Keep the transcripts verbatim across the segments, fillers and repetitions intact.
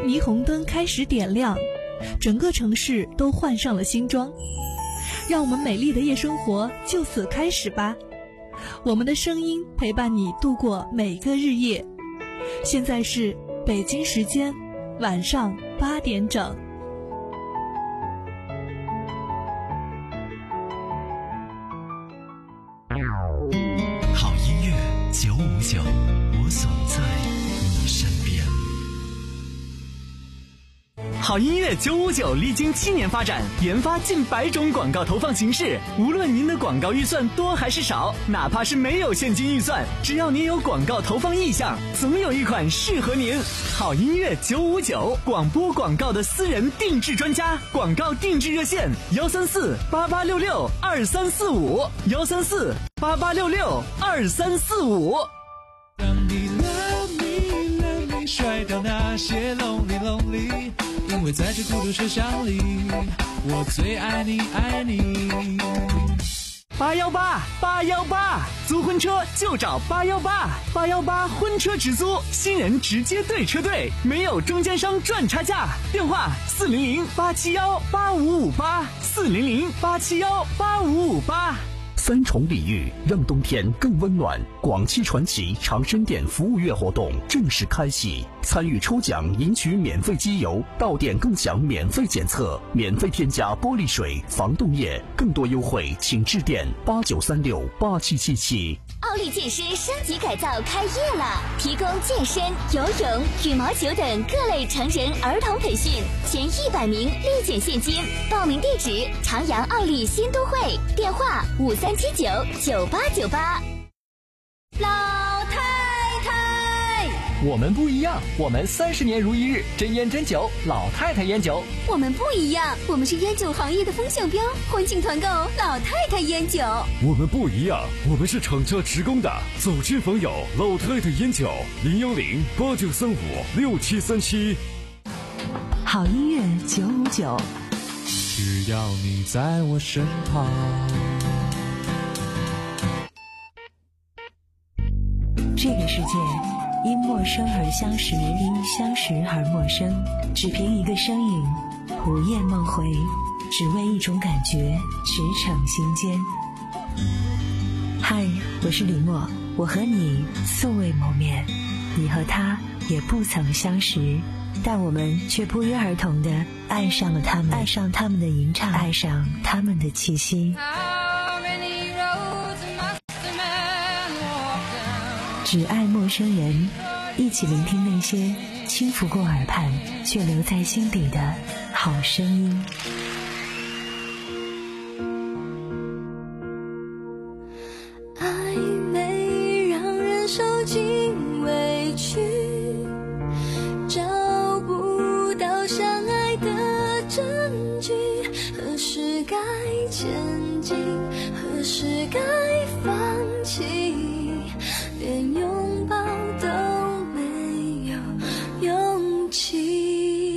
霓虹灯开始点亮，整个城市都换上了新装。让我们美丽的夜生活就此开始吧，我们的声音陪伴你度过每个日夜。现在是北京时间晚上八点整。 好音乐九五九，我总在你身边。好音乐九五九历经七年发展，研发近百种广告投放形式。无论您的广告预算多还是少，哪怕是没有现金预算，只要您有广告投放意向，总有一款适合您。好音乐九五九，广播广告的私人定制专家，广告定制热线幺三四八八六六二三四五幺三四八八六六二三四五。 让你 love me love me， 甩掉那些 lonely lonely， 因为在这孤独车厢里，我最爱你爱你。 八幺八八幺八，租婚车就找八幺八八幺八婚车直租，新人直接对车队，没有中间商赚差价。电话四零零八七幺八五五八四零零八七幺八五五八。 三重礼遇让冬天更温暖，广汽传祺长生店服务月活动正式开启，参与抽奖赢取免费机油，到店共享免费检测，免费添加玻璃水、防冻液，更多优惠请致电八九三六八七七七。 奥利健身升级改造开业了，提供健身、游泳、羽毛球等各类成人儿童培训，前一百名立减现金。报名地址：长阳奥利新都会，电话五三七九九八九八。老太太， 我们不一样，我们三十年如一日，真烟真酒，老太太烟酒。 我们不一样，我们是烟酒行业的风向标，欢庆团购老太太烟酒。 我们不一样，我们是厂家职工的，走亲访友，老太太烟酒，零幺零八九三五六七三七。 好音乐九五九， 只要你在我身旁。 这个世界因陌生而相识，因相识而陌生，只凭一个声音，午夜梦回，只为一种感觉，驰骋心间。嗨，我是李默，我和你素未谋面，你和他也不曾相识，但我们却不约而同地爱上了他们，爱上他们的吟唱，爱上他们的气息。只爱陌生人，一起聆听那些轻拂过耳畔却留在心底的好声音。 暧昧让人受尽委屈，找不到相爱的证据，何时该前进，何时该放弃，连拥抱都没有勇气。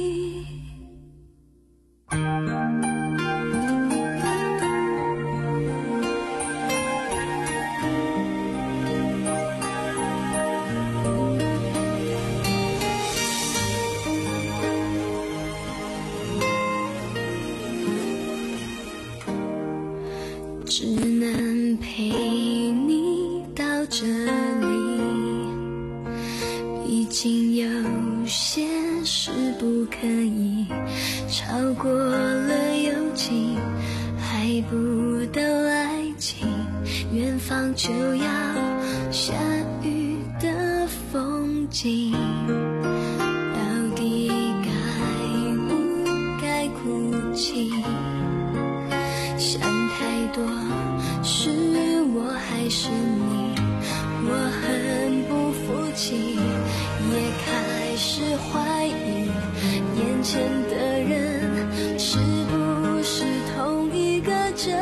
只能陪你到这里，毕竟有些事不可以超过了友情，还不到爱情，远方就要下雨的风景，到底该不该哭泣？想太多，是我还是你？我很不服气，也开始怀疑眼前的人是不是同一个真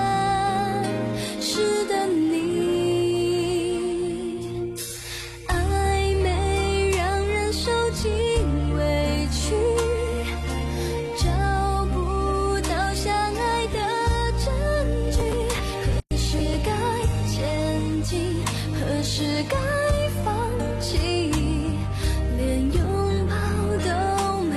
实的你。暧昧让人受尽委屈，找不到相爱的证据，何时该前进，何时该放弃，连拥抱都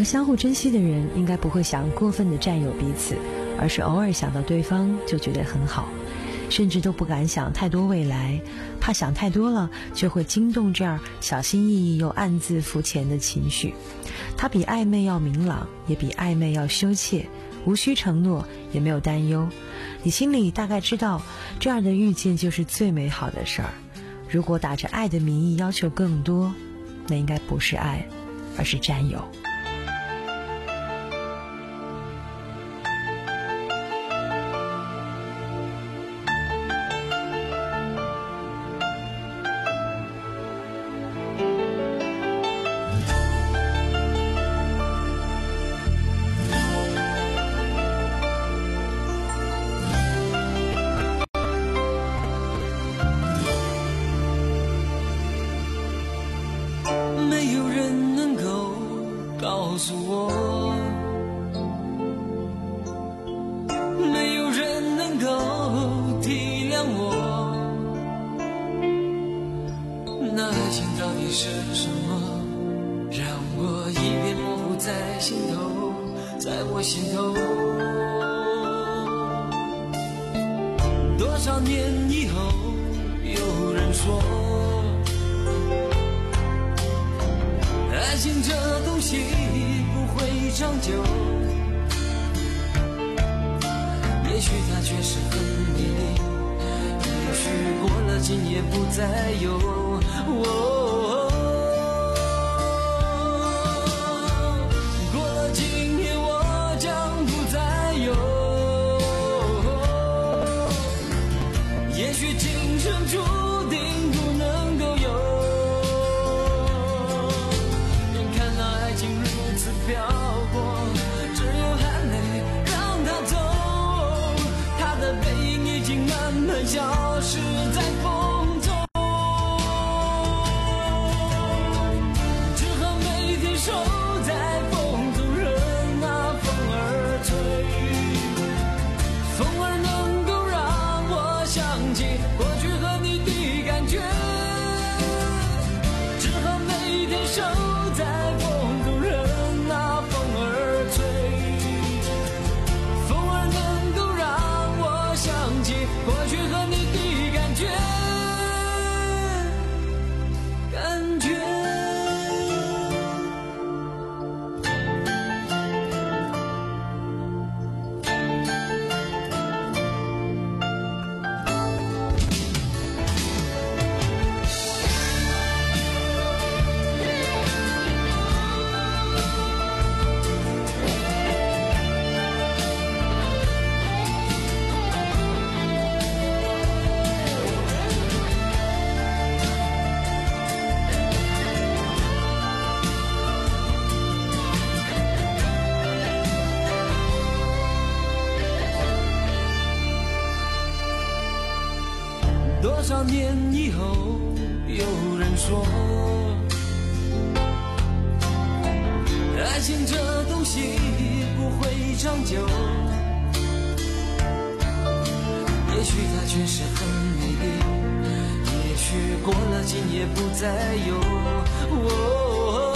个相互珍惜的人应该不会想过分的占有彼此，而是偶尔想到对方就觉得很好，甚至都不敢想太多未来，怕想太多了就会惊动这样小心翼翼又暗自浮潜的情绪。它比暧昧要明朗，也比暧昧要羞怯，无需承诺，也没有担忧。你心里大概知道，这样的遇见就是最美好的事儿。如果打着爱的名义要求更多，那应该不是爱，而是占有。 没有人能够告诉我，没有人能够体谅我，那爱情到底是什么，让我一遍模糊在心头，在我心头。多少年以后，有人说爱情这东西不会长久，也许它确实很美丽，也许过了今夜不再有、哦、过了今夜我将不再有、哦、也许今生注定不能够有，飘过，只有含泪让它走，它的背影已经慢慢消失在风中，只好每天守在风中，任那风儿吹，风儿能够让我想起过去和你的感觉，只好每天守在风中，任过去和你的感觉，感觉。多少年以后，有人说爱情这东西不会长久，也许它确实很美丽，也许过了今夜不再有、哦、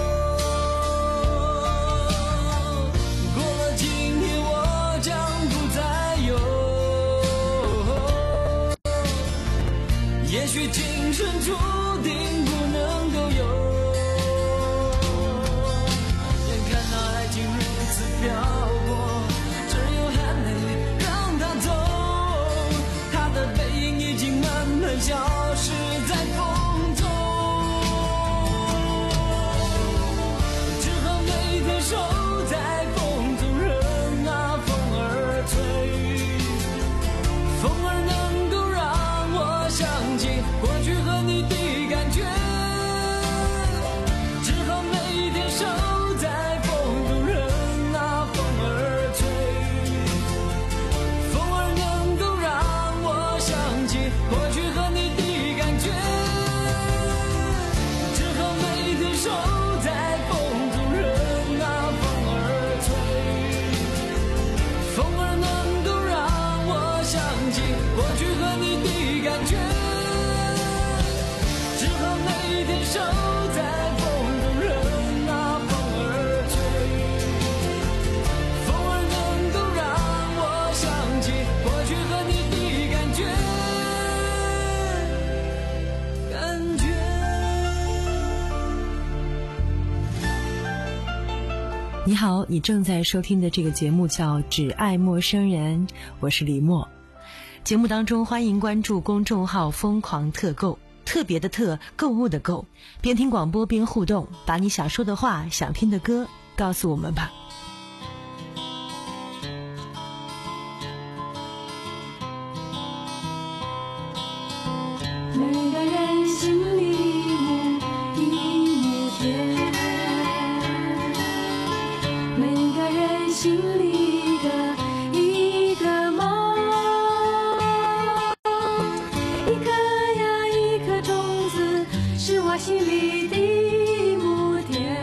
过了今夜我将不再有，也许今生注定不能够有，眼看那爱情如此飘过，只有含泪让它走，它的背影已经慢慢消失在风中，只好每天守在风中，任那风儿吹，风儿能够让我想起过去和你的感觉， 你好，你正在收听的这个节目叫《只爱陌生人》，我是李默。节目当中欢迎关注公众号疯狂特购，特别的特，购物的购，边听广播边互动，把你想说的话、想听的歌告诉我们吧。 每个人心里一亩田，每个人心里的一个梦，一颗呀一颗种子是我心里的一亩田，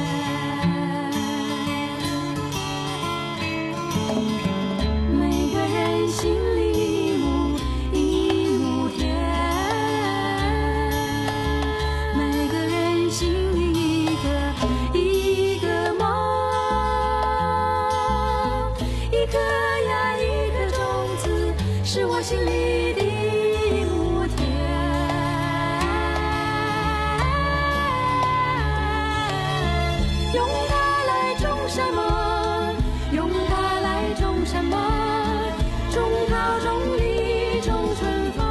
每个人心里我心里的一亩田，用它来种什么？用它来种什么？种桃种李种春风。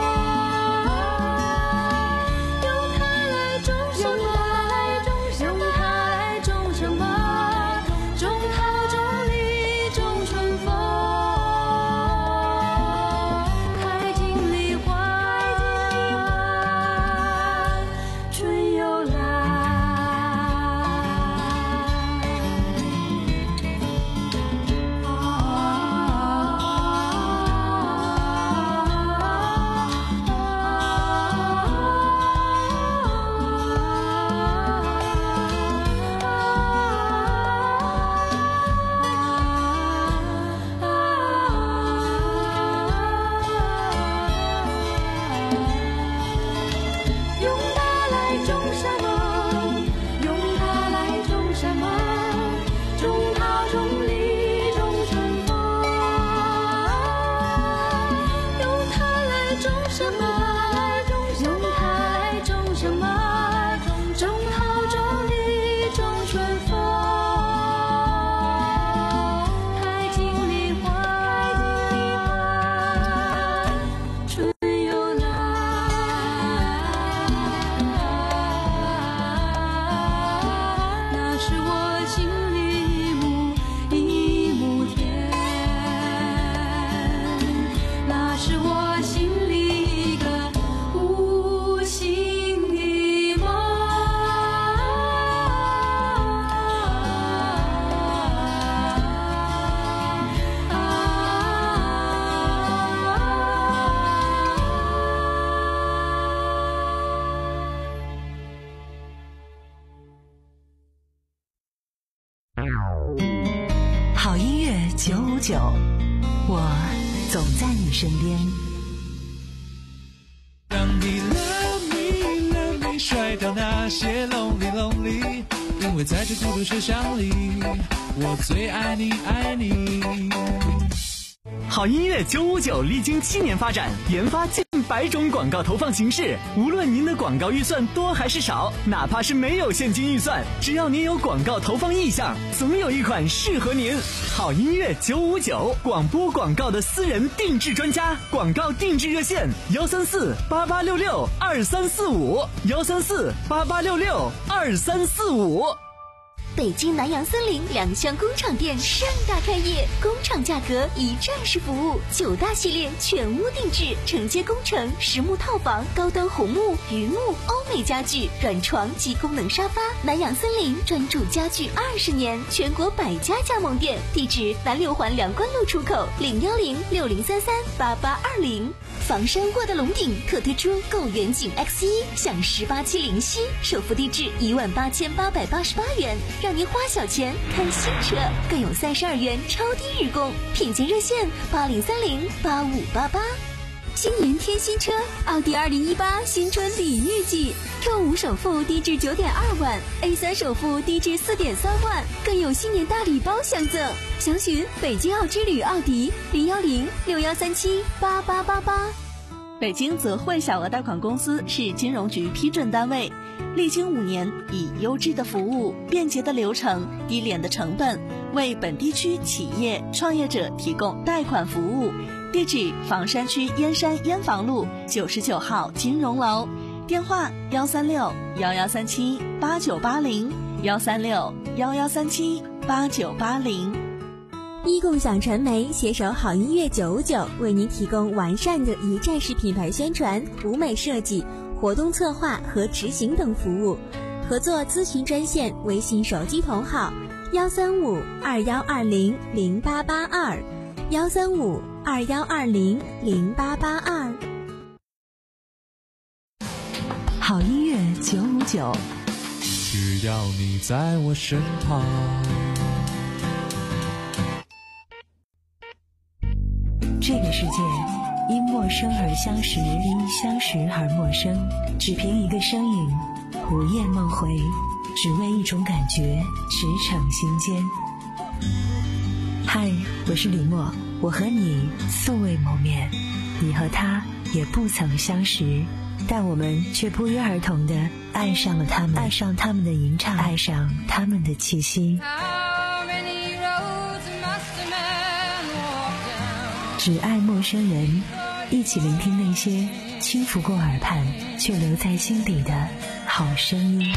用它来种什么？用它来种什么？种桃种李种春风。 好音乐九五九，我总在你身边。 当你 love me love me 甩掉那些 lonely lonely， 因为在这孤独车厢里，我最爱你爱你。 好音乐九五九历经七年发展，研发近百种广告投放形式。无论您的广告预算多还是少，哪怕是没有现金预算，只要您有广告投放意向，总有一款适合您。好音乐九五九，广播广告的私人定制专家，广告定制热线：幺三四八八六六二三四五，幺三四八八六六二三四五。 北京南洋森林两厢工厂店盛大开业，工厂价格一站式服务，九大系列全屋定制，承接工程、实木套房、高端红木、榆木、欧美家具、软床及功能沙发。南洋森林专注家具二十年，全国百家加盟店，地址南六环梁关路出口零幺零六零三三八八二零。房山沃的龙顶特推出购远景 X 一，享十八期零息，首付低至一万八千八百八十八元，让您花小钱看新车，更有三十二元超低日供，品鉴热线八零三零八五八八。新年添新车，奥迪二零一八新春礼遇季 ，Q 五首付低至九点二万 ，A 三首付低至四点三万，更有新年大礼包相赠。详询北京奥之旅奥迪零幺零六幺三七八八八八。 北京泽汇小额贷款公司是金融局批准单位，历经五年，以优质的服务、便捷的流程、低廉的成本，为本地区企业创业者提供贷款服务。地址：房山区燕山燕房路九十九号金融楼，电话：幺三六幺幺三七八九八零，幺三六幺幺三七八九八零。 一共享传媒携手好音乐九五九，为您提供完善的一站式品牌宣传、舞美设计、活动策划和执行等服务。合作咨询专线：微信手机同号幺三五二幺二零零八八二，幺三五二幺二零零八八二。 好音乐九五九， 只要你在我身旁。 这个世界因陌生而相识，因相识而陌生。只凭一个声音，午夜梦回，只为一种感觉，驰骋心间。嗨，我是李默，我和你素未谋面，你和他也不曾相识，但我们却不约而同地爱上了他们，爱上他们的吟唱，爱上他们的气息。只爱陌生人，一起聆听那些轻拂过耳畔却留在心底的好声音。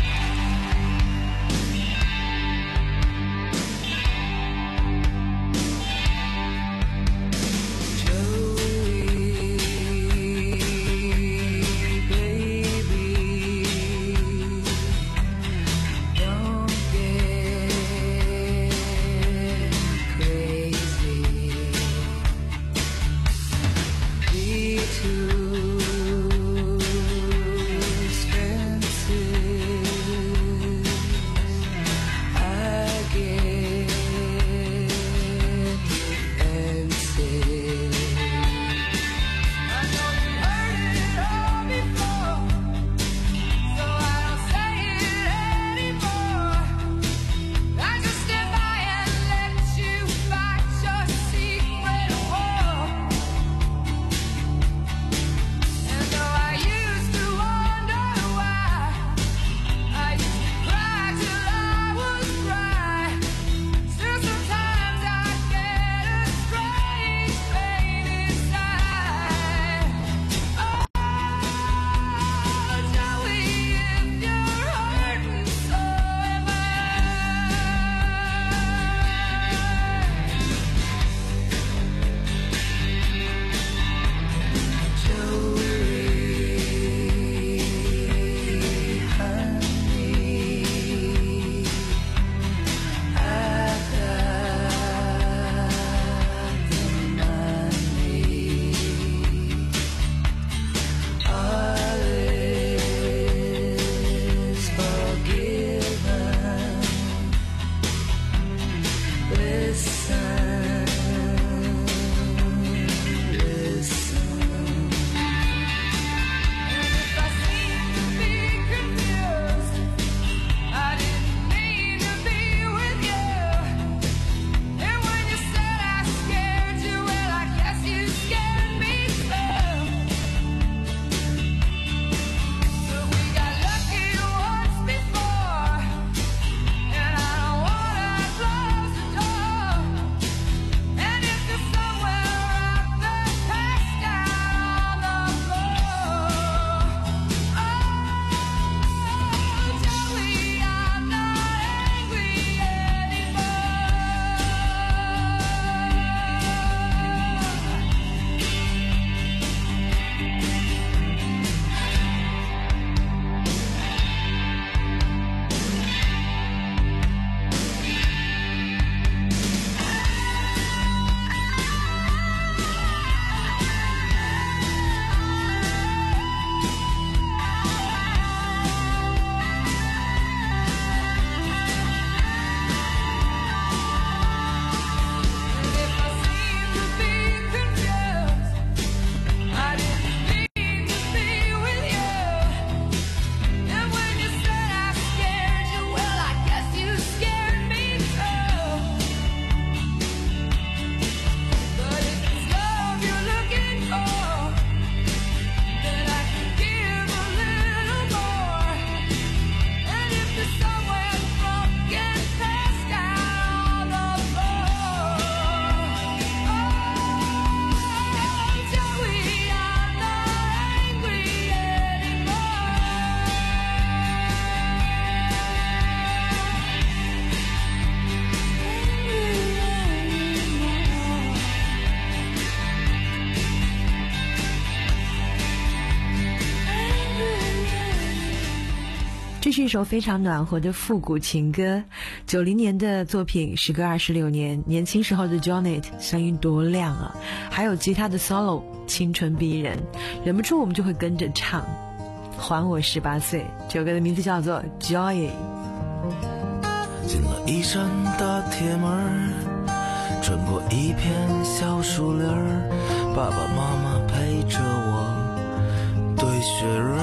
这是一首非常暖和的复古情歌，九零年的作品，时隔二十六年，年轻时候的 Johnny 声音多亮啊！还有吉他的 solo， 青春逼人，忍不住我们就会跟着唱。还我十八岁，这首歌的名字叫做 Joy。 进了一扇大铁门，穿过一片小树林，爸爸妈妈陪着我堆雪人，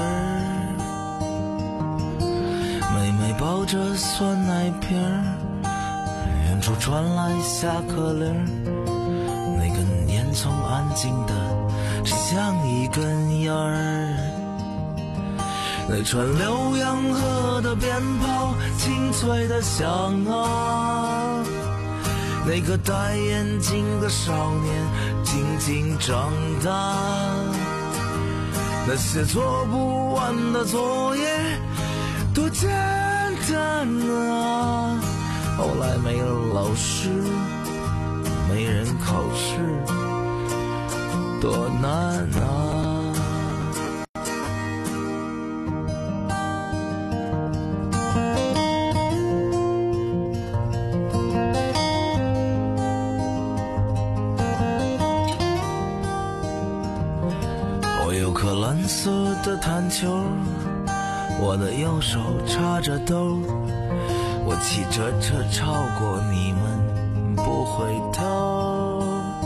妹妹抱着酸奶瓶，远处传来下课铃，那根烟囱安静的只像一根烟儿，那串浏阳河的鞭炮清脆的响啊，那个戴眼镜的少年静静长大，那些做不完的作业多简单啊，后来没了老师，没人考试，多难啊。我有颗蓝色的弹球，我的右手插着兜，我骑着车超过你们不回头，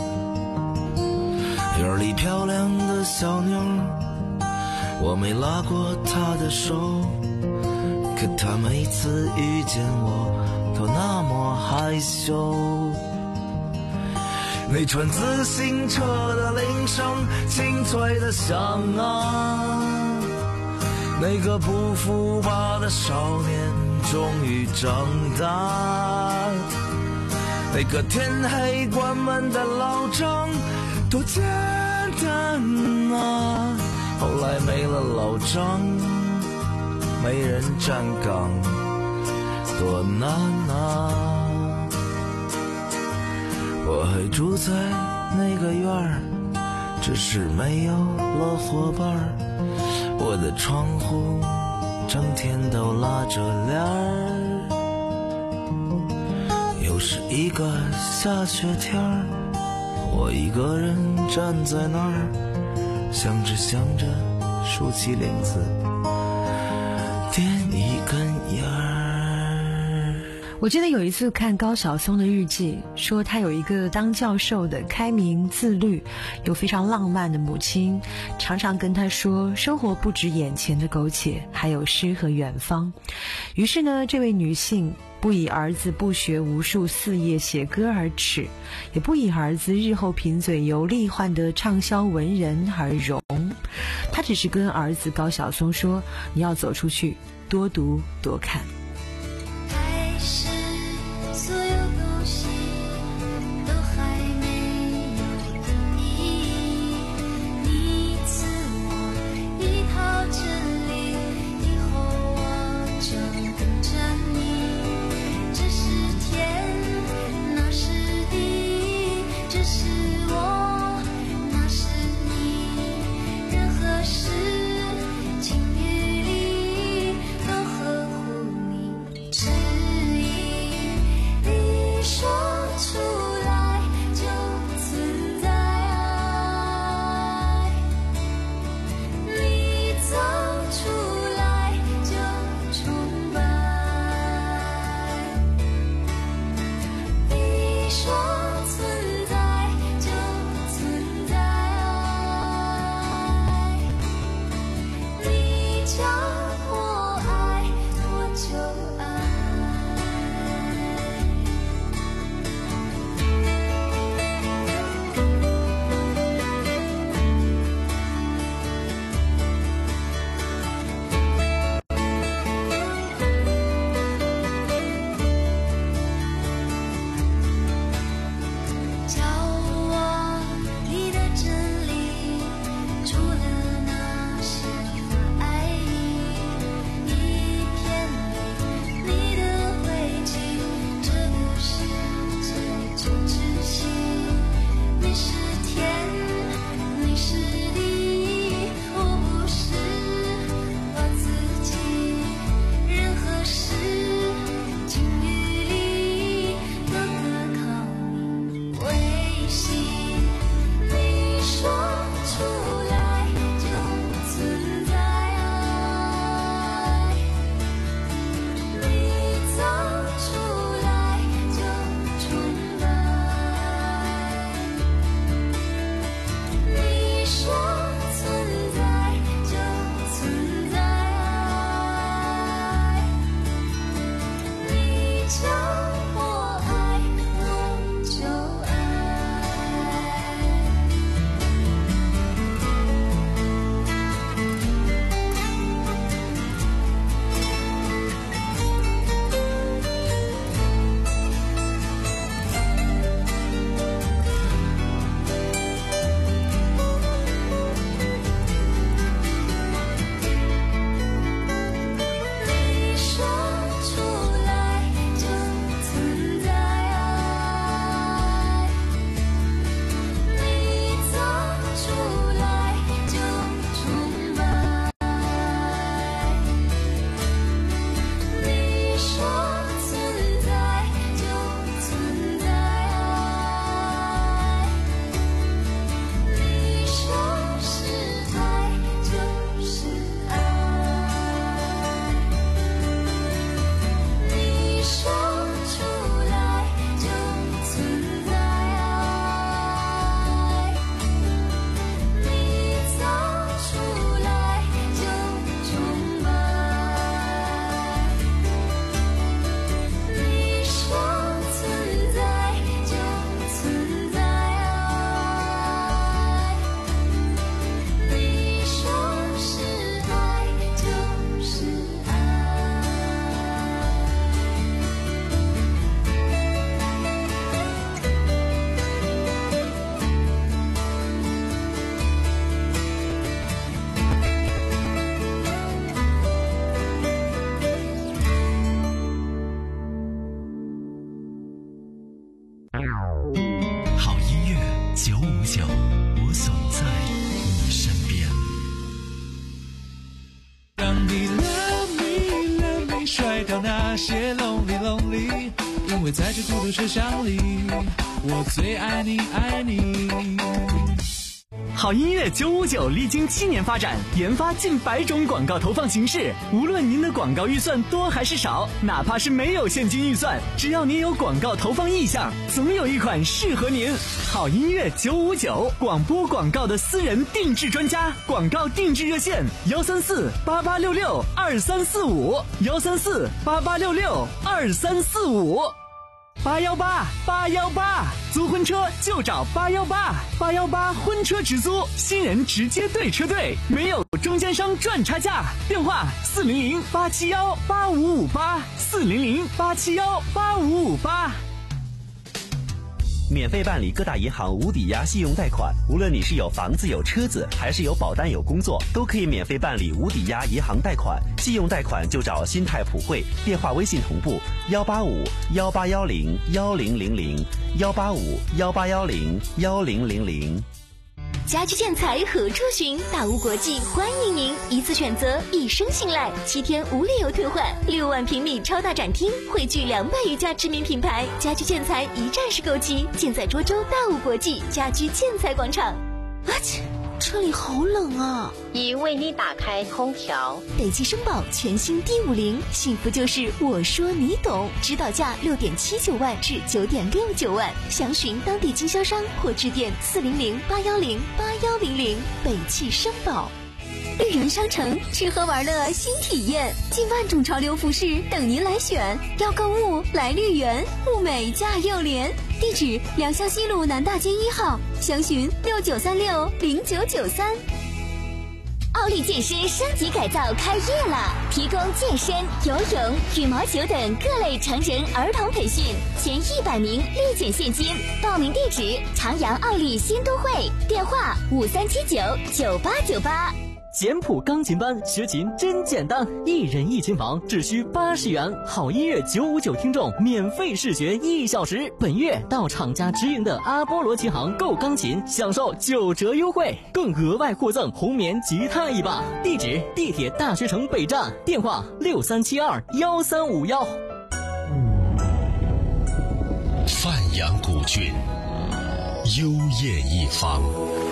院里漂亮的小妞，我没拉过她的手，可她每次遇见我都那么害羞，那串自行车的铃声清脆的响啊，那个不服吧的少年终于长大，那个天黑关门的老张多简单啊，后来没了老张，没人站岗，多难啊。我还住在那个院儿，只是没有了伙伴儿，我的窗户整天都拉着帘儿，又是一个下雪天儿，我一个人站在那儿，想着想着竖起领子点一根烟儿。 我记得有一次看高晓松的日记，说他有一个当教授的开明自律又非常浪漫的母亲，常常跟他说生活不止眼前的苟且，还有诗和远方。于是呢，这位女性不以儿子不学无术四页写歌而耻，也不以儿子日后贫嘴游历换得畅销文人而荣，她只是跟儿子高晓松说，你要走出去，多读多看。 情雨里都呵护你。 上帝 Love me Love me 甩掉那些 Lonely Lonely， 因为在这孤独车厢里，我最爱你爱你。 好音乐九五九历经七年发展，研发近百种广告投放形式。无论您的广告预算多还是少，哪怕是没有现金预算，只要您有广告投放意向，总有一款适合您。好音乐九五九，广播广告的私人定制专家，广告定制热线：幺三四八八六六二三四五，幺三四八八六六二三四五。八幺八八幺八，租婚车就找八幺八，八幺八婚车直租，新人直接对车队，没有中间商赚差价。电话四零零八七幺八五五八，四零零八七幺八五五八。 免费办理各大银行无抵押信用贷款，无论你是有房子有车子，还是有保单有工作，都可以免费办理无抵押银行贷款。信用贷款就找新泰普惠，电话微信同步幺八五幺八幺零幺零零零幺八五幺八幺零幺零零零。 家居建材何处寻？大屋国际欢迎您，一次选择，一生信赖，七天无理由退换，六万平米超大展厅，汇聚两百余家知名品牌，家居建材一站式购齐，尽在涿州大屋国际家居建材广场。 啊切，这里好冷啊！ 已为你打开空调。 北汽绅宝全新 D 五零，幸福就是我说你懂，指导价六点七九万至九点六九万，详询当地经销商或致电四零零八幺零八幺零零。北汽绅宝。绿园商城吃喝玩乐新体验，近万种潮流服饰等您来选。要购物来绿园，物美价又廉。地址：良乡西路南大街一号，详询六九三六零九九三。奥利健身升级改造开业了，提供健身、游泳、羽毛球等各类成人儿童培训，前一百名立减现金。报名地址：长阳奥利新都会，电话五三七九九八九八。 简谱钢琴班学琴真简单，一人一琴房只需八十元，好音乐九五九听众免费试学一小时。本月到厂家直营的阿波罗琴行购钢琴，享受九折优惠，更额外获赠红棉吉他一把。地址：地铁大学城北站，电话六三七二幺三五幺。 范阳古郡，幽艳一方，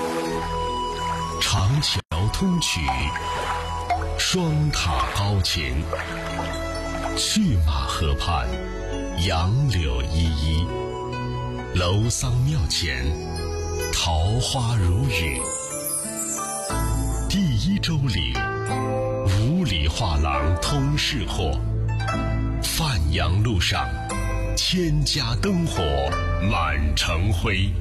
长桥通衢，双塔高琴，去马河畔，杨柳依依，楼桑庙前，桃花如雨。第一周里，五里画廊通市货，范阳路上，千家灯火满城辉。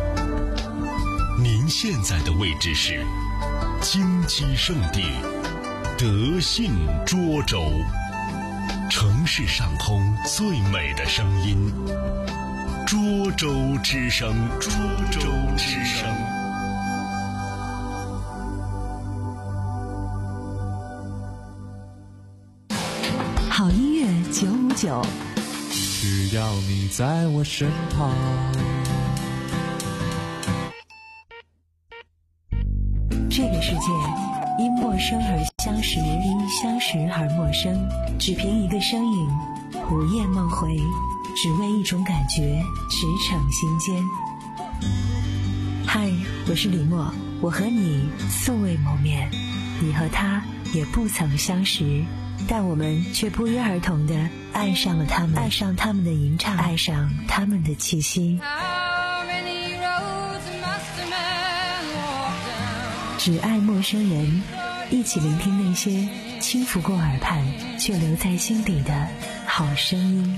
您现在的位置是金鸡圣地德信涿州，城市上空最美的声音，涿州之声，涿州之声。 好音乐九五九， 只要你在我身旁。 这个世界因陌生而相识，因相识而陌生。只凭一个声音，午夜梦回，只为一种感觉，驰骋心间。嗨，我是李默，我和你素未谋面，你和他也不曾相识，但我们却不约而同地爱上了他们，爱上他们的吟唱，爱上他们的气息。只爱陌生人，一起聆听那些轻拂过耳畔却留在心底的好声音。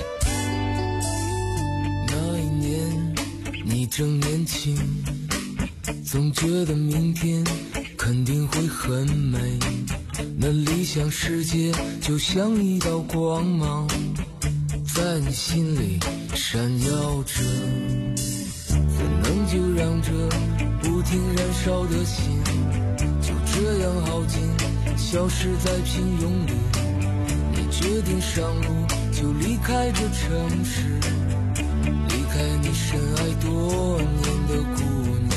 正年轻， 总觉得明天肯定会很美，那理想世界就像一道光芒，在你心里闪耀着，怎能就让这不停燃烧的心就这样耗尽，消失在平庸里。你决定上路，就离开这城市，离开你深爱多年的姑娘。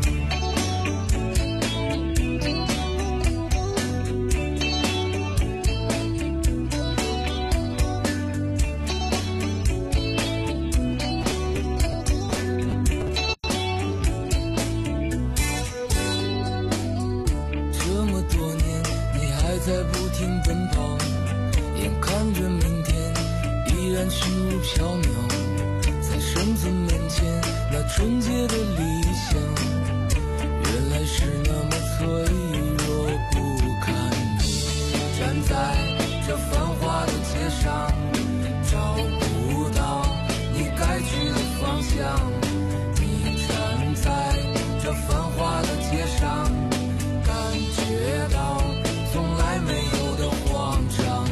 这么多年，你还在不停奔跑，眼看着明天依然虚无缥缈，在生存面前那纯洁的理想，原来是那么脆弱不堪。你站在这繁华的街上，找不到你该去的方向。你站在这繁华的街上，感觉到从来没有的慌张。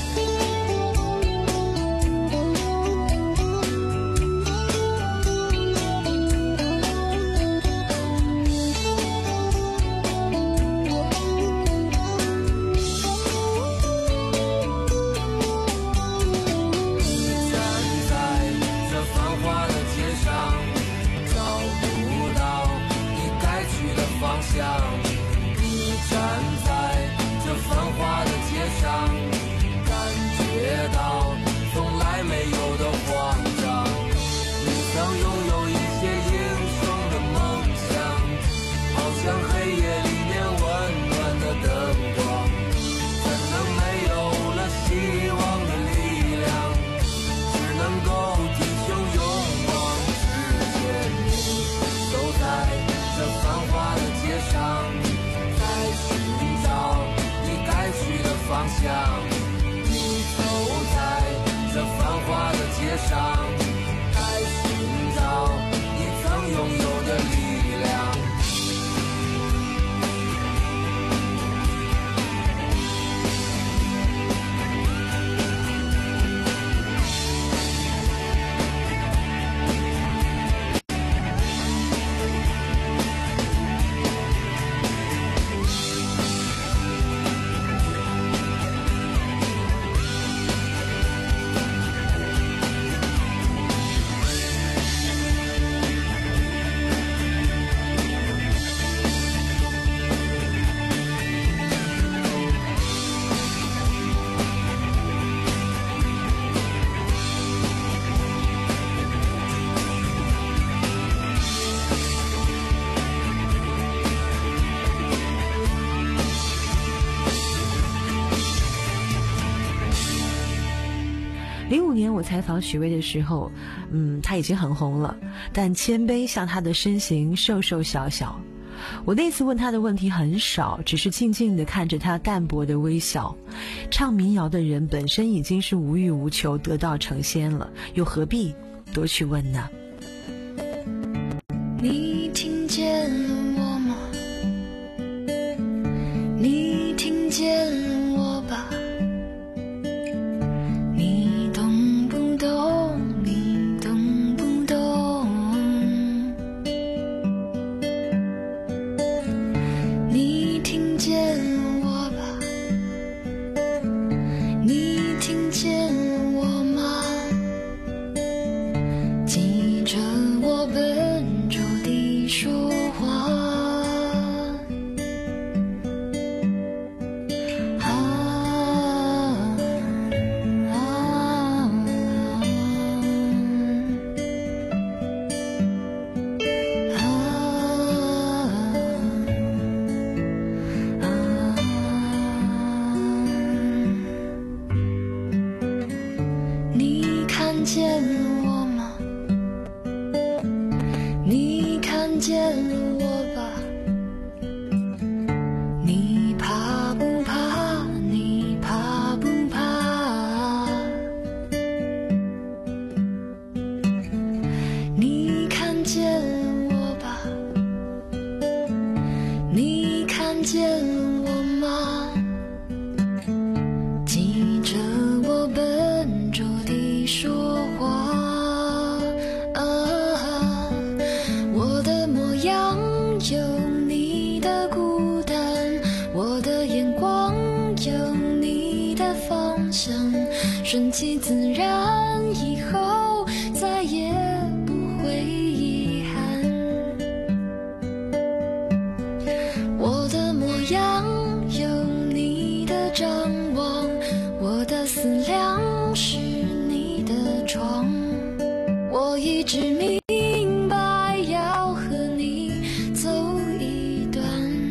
你走在这繁华的街上，该寻找你曾拥有的力量。 零五年我采访许巍的时候，嗯，他已经很红了，但谦卑像他的身形瘦瘦小小。我那次问他的问题很少，只是静静地看着他淡泊的微笑。唱民谣的人本身已经是无欲无求，得道成仙了，又何必多去问呢？ 你听见我吗？你听见我吧？你懂不懂？你懂不懂？你听见我吧？你听见我吗？记着我笨拙地说话。 见我吗？记着我笨拙地说话，啊，我的模样有你的孤单，我的眼光有你的方向，顺其自然，以后再也不会遗憾。我的模样有你的张望，我的思量是你的床，我一直明白要和你走一段。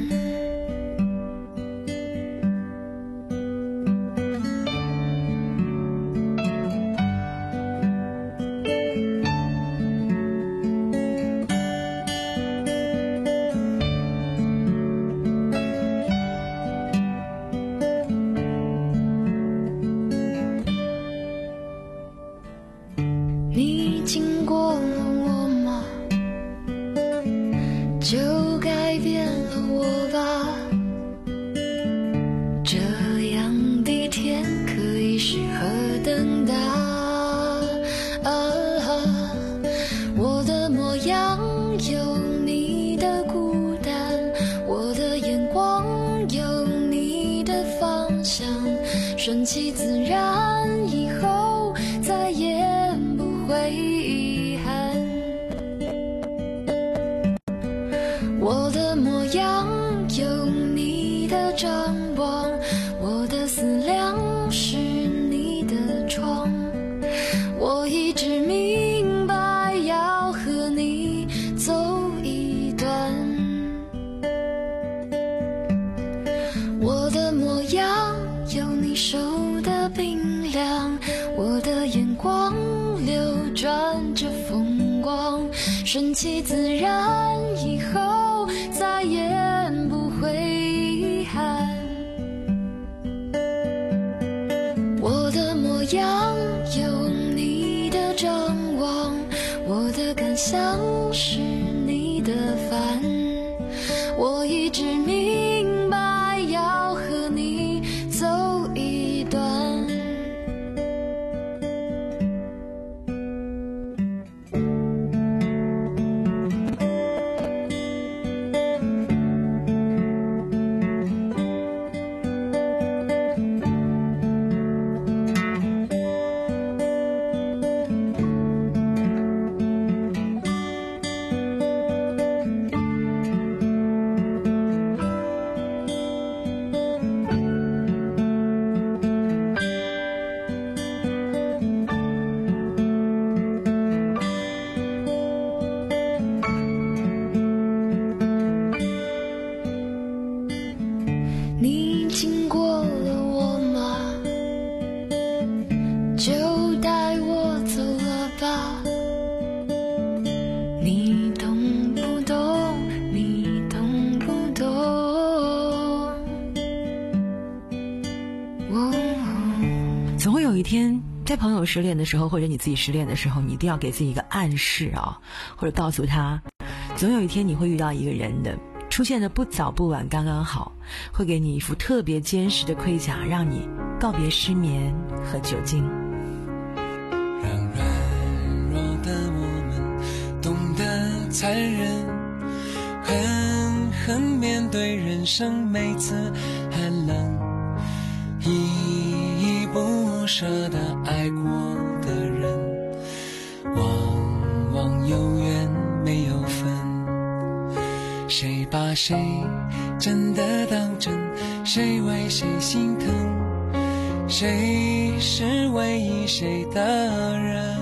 你经过了我吗？就改变了我吧。这样的天可以适合等待。啊，我的模样有你的孤单，我的眼光有你的方向，顺其自然，以后再也会遗憾。我的模样有你的张望，我的思量是你的床，我一直明白要和你走一段。我的模样有你手的冰凉，我的眼光流转着风光，顺其自然，以后再也不会遗憾。我的模样有你的张望，我的感想是你的烦，我一直明白要和你走一段。你经过了我吗？就带我走了吧。你懂不懂？你懂不懂？哦， 总会有一天，在朋友失恋的时候，或者你自己失恋的时候，你一定要给自己一个暗示啊，或者告诉他，总有一天你会遇到一个人的。出现的不早不晚刚刚好，会给你一副特别坚实的盔甲，让你告别失眠和酒精。 让软弱的我们懂得残忍，狠狠面对人生每次寒冷，依依不舍的爱过的人，往往有缘没有分。谁把谁真的当真？谁为谁心疼？谁是唯一谁的人？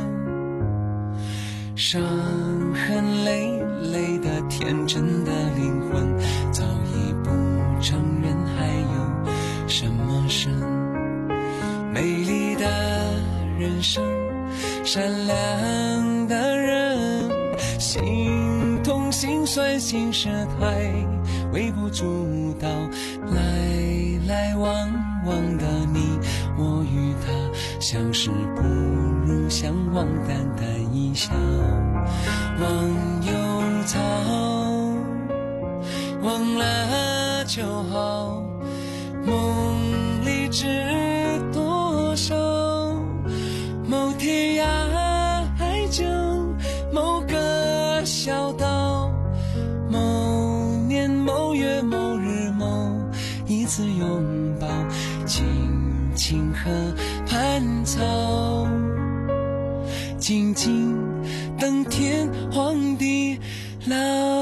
伤痕累累的天真的灵魂，早已不承认还有什么神。美丽的人生，善良的人，心痛心酸心事太微不足道，来来往往的你我与他，相识不如相忘，淡淡一笑。忘忧草，忘了就好，梦里知多少，某天涯海角，某个小岛，某年某月某日某一次拥抱，青青河畔草，静静等天荒地老。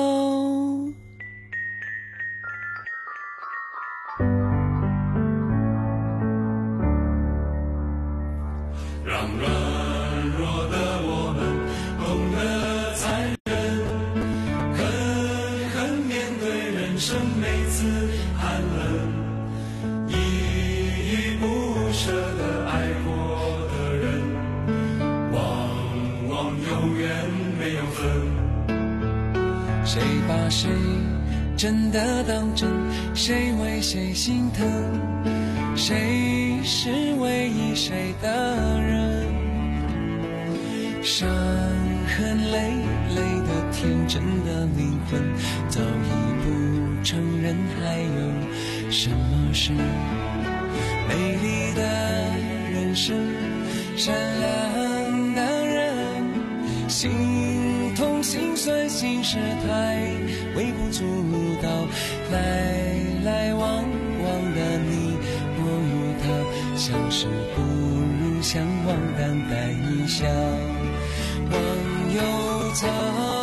让软弱的我们懂得残忍，狠狠面对人生每次寒冷，依依不舍地爱过的人，往往永远没有分。 谁把谁真的当真，谁为谁心疼，谁是唯一谁的人，伤痕累累的天真的灵魂，早已不承认还有什么是美丽的人生，善良的人，心痛心酸心事太微不足道，来来往往的你我与他，相识不如相忘，淡淡一笑，忘忧草，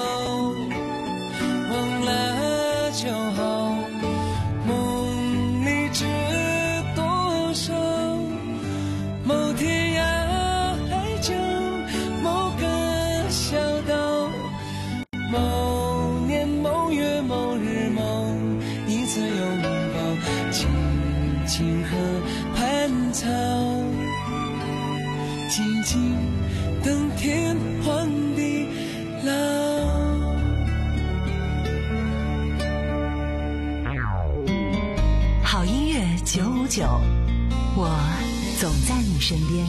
忘了就好，梦里知多少，某天涯海角，某个小岛，某年某月某日某一次拥抱，青青河畔草，静静等天荒地老。 好音乐九五九，我总在你身边。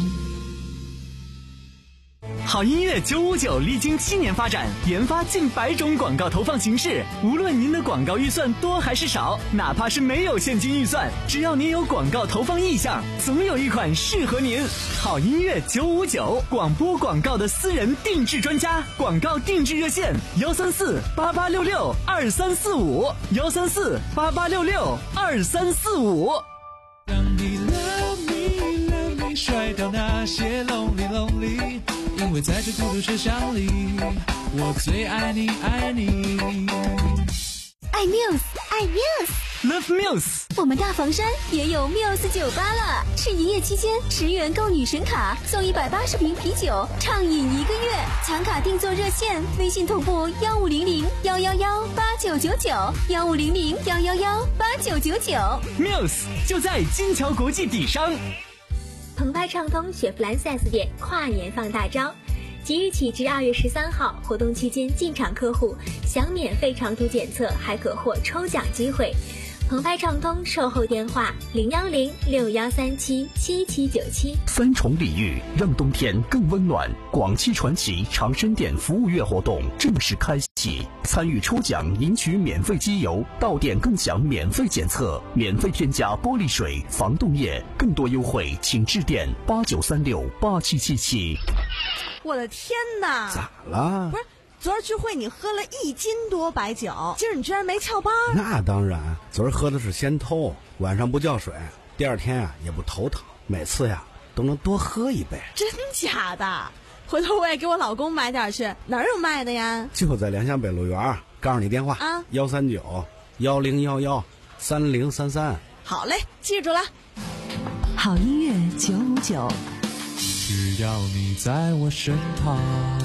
好音乐九五九历经七年发展，研发近百种广告投放形式。无论您的广告预算多还是少，哪怕是没有现金预算，只要您有广告投放意向，总有一款适合您。好音乐九五九，广播广告的私人定制专家，广告定制热线幺三四八八六六二三四五幺三四八八六六二三四五。 让你 love me love me， 甩掉那些 lonely lonely， 因为在这孤独车厢里，我最爱你爱你。 爱 Muse， 爱 Muse，Love Muse。 我们大房山也有 Muse 酒吧了，是营业期间十元购女神卡，送一百八十瓶啤酒，畅饮一个月。抢卡订座热线：微信同步幺五零零幺幺幺八九九九幺五零零幺幺幺八九九九。 Muse 就在金桥国际底商。 澎湃畅通雪佛兰 四 S 店跨年放大招。即日起至二月十三号，活动期间进场客户享免费长途检测，还可获抽奖机会。澎湃畅通售后电话零幺零六幺三七七七九七。 三重礼遇让冬天更温暖。广汽传祺长生店服务月活动正式开启，参与抽奖赢取免费机油，到店更享免费检测，免费添加玻璃水、防冻液，更多优惠请致电八九三六八七七七。 我的天哪！ 咋了？ 不是，昨儿聚会你喝了一斤多白酒，今儿你居然没翘班？ 那当然，昨儿喝的是仙偷，晚上不叫水，第二天啊也不头疼，每次呀都能多喝一杯。 真假的？回头我也给我老公买点去，哪儿有卖的呀？ 就在良乡北路园，告诉你电话啊，幺三九幺零幺幺三零三三。 好嘞，记住了。 好音乐九五九。 只要你在我身旁。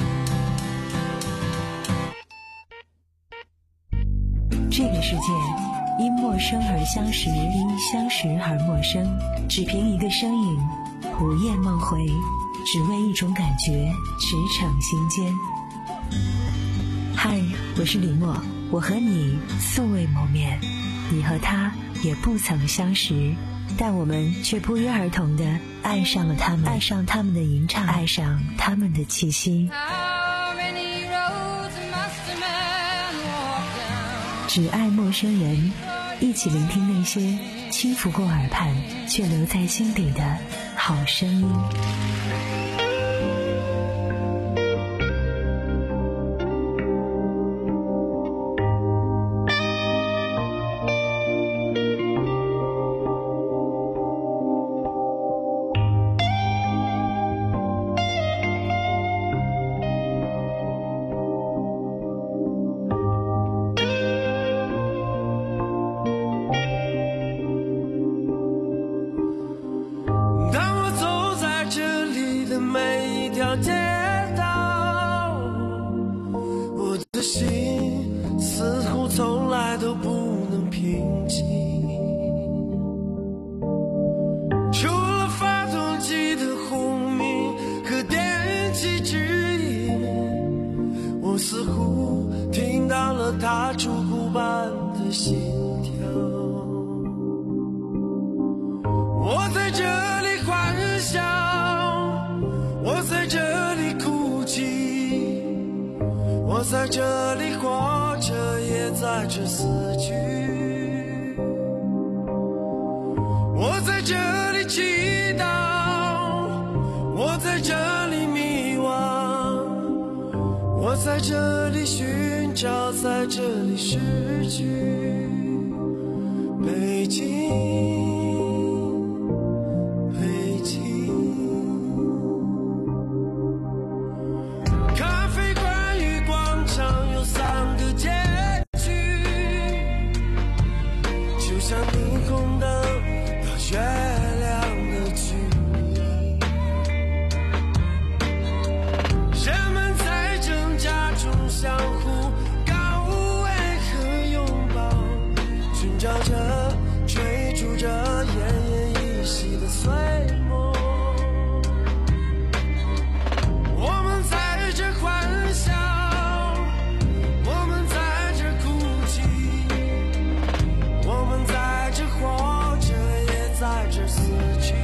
这个世界因陌生而相识，因相识而陌生。只凭一个声音，午夜梦回，只为一种感觉，驰骋心间。嗨，我是李默，我和你素未谋面，你和他也不曾相识，但我们却不约而同地爱上了他们，爱上他们的吟唱，爱上他们的气息。只爱陌生人， 一起聆听那些轻拂过耳畔却留在心底的好声音。 街道，我的心似乎从来都不能平静，除了发动机的轰鸣和电气指引，我似乎听到了它烛骨般的心跳。我在这里幻想，我在这里哭泣，我在这里活着，也在这死去。我在这里祈祷，我在这里迷惘，我在这里寻找，在这里失去。北京像霓虹灯到月亮的距离，人们在挣扎中相互告慰和拥抱，寻找着追逐着奄奄一息的碎梦。我们在这幻想，我们在这哭泣，我们在这活着，也在这死去。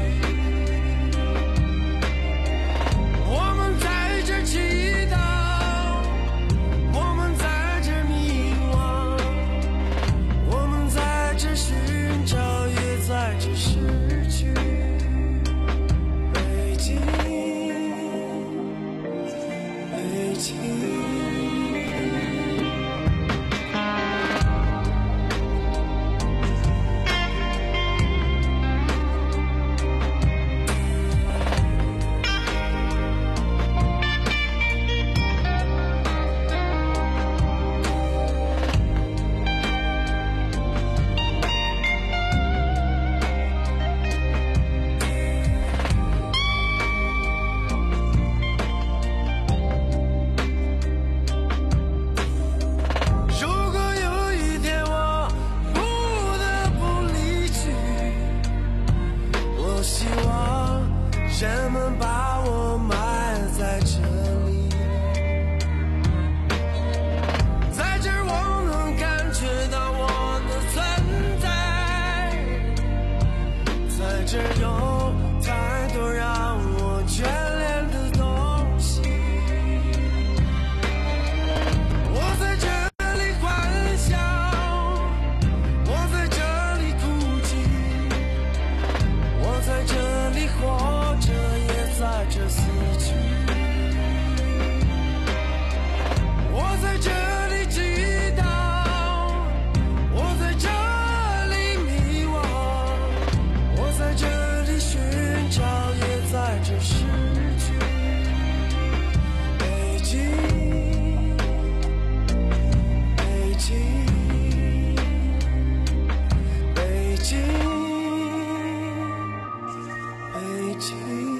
我们在这祈祷，我们在这迷惘，我们在这寻找，也在这失去。北京，北京。人们把我埋在这里，在这儿我能感觉到我的存在，在这儿有太多让我眷恋的东西。我在这里幻想，我在这里哭泣，我在这里活着，也在这死去。我在这里祈祷，我在这里迷惘，我在这里寻找，也在这失去。北京，北京，北京，北京。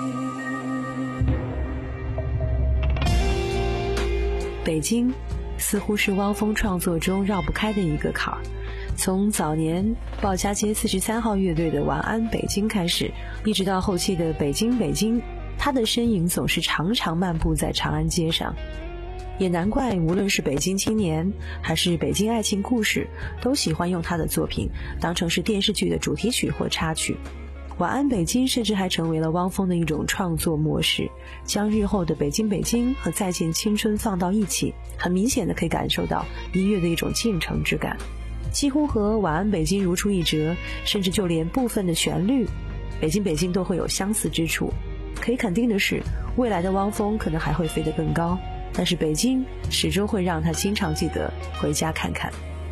北京似乎是汪峰创作中绕不开的一个坎儿。从早年鲍家街四十三号乐队的《晚安北京》开始，一直到后期的《北京北京》，他的身影总是常常漫步在长安街上。也难怪无论是北京青年还是北京爱情故事，都喜欢用他的作品当成是电视剧的主题曲或插曲。晚安北京甚至还成为了汪峰的一种创作模式，将日后的北京北京和再见青春放到一起，很明显的可以感受到音乐的一种进程之感。 几乎和《晚安北京》如出一辙，甚至就连部分的旋律，北京北京都会有相似之处。可以肯定的是，未来的汪峰可能还会飞得更高，但是北京始终会让他经常记得回家看看。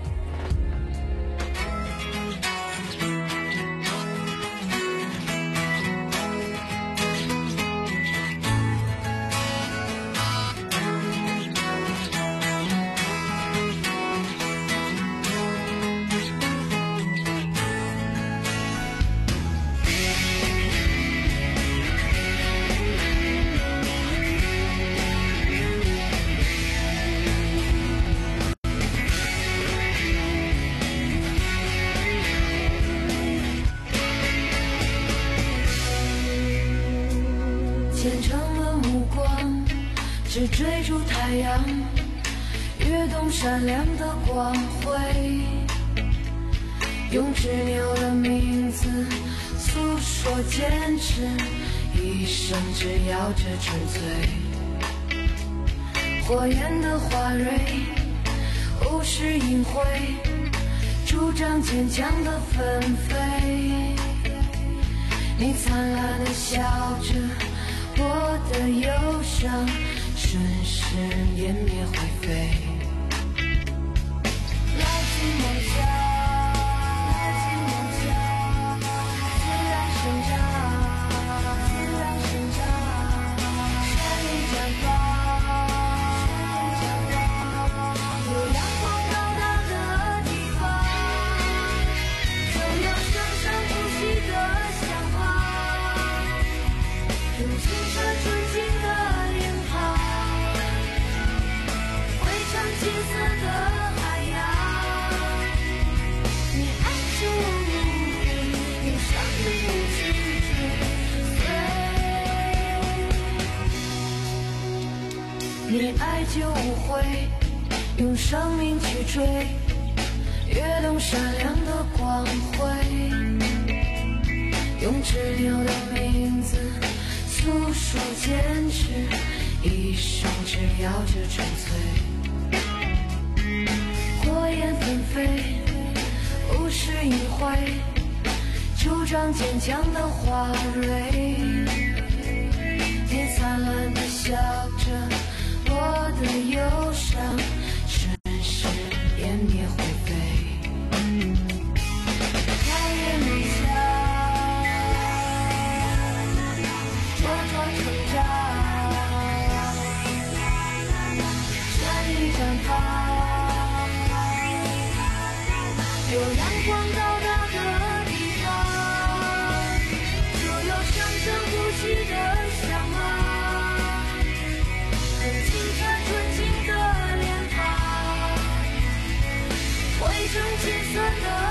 虔诚的目光只追逐太阳，跃动闪亮的光辉，用执拗的名字诉说坚持，一生只要这纯粹。火焰的花蕊无视隐晦，主张坚强的纷飞。你灿烂的笑着，我的忧伤瞬时湮灭灰飞。牢记梦想，牢记梦想，自然生长，自然生长，山里绽放，山里绽放，有阳光到达的地方，就有生生不息的向往。用清澈纯净的脸庞，汇成金色的海洋。你爱就无悔，用生命去追随。你爱就无悔，用生命去追，跃动闪亮的光辉，用执拗的名字诉说坚持，一生只要这纯粹。火焰纷飞，无视隐晦，主张坚强的花蕊。你灿烂的笑着，我的忧伤瞬时湮灭灰飞。开眼梦想，成长，山里绽放，有阳光到达的地方，就有生生不息的向往。很清澈纯净的脸庞，汇成金色的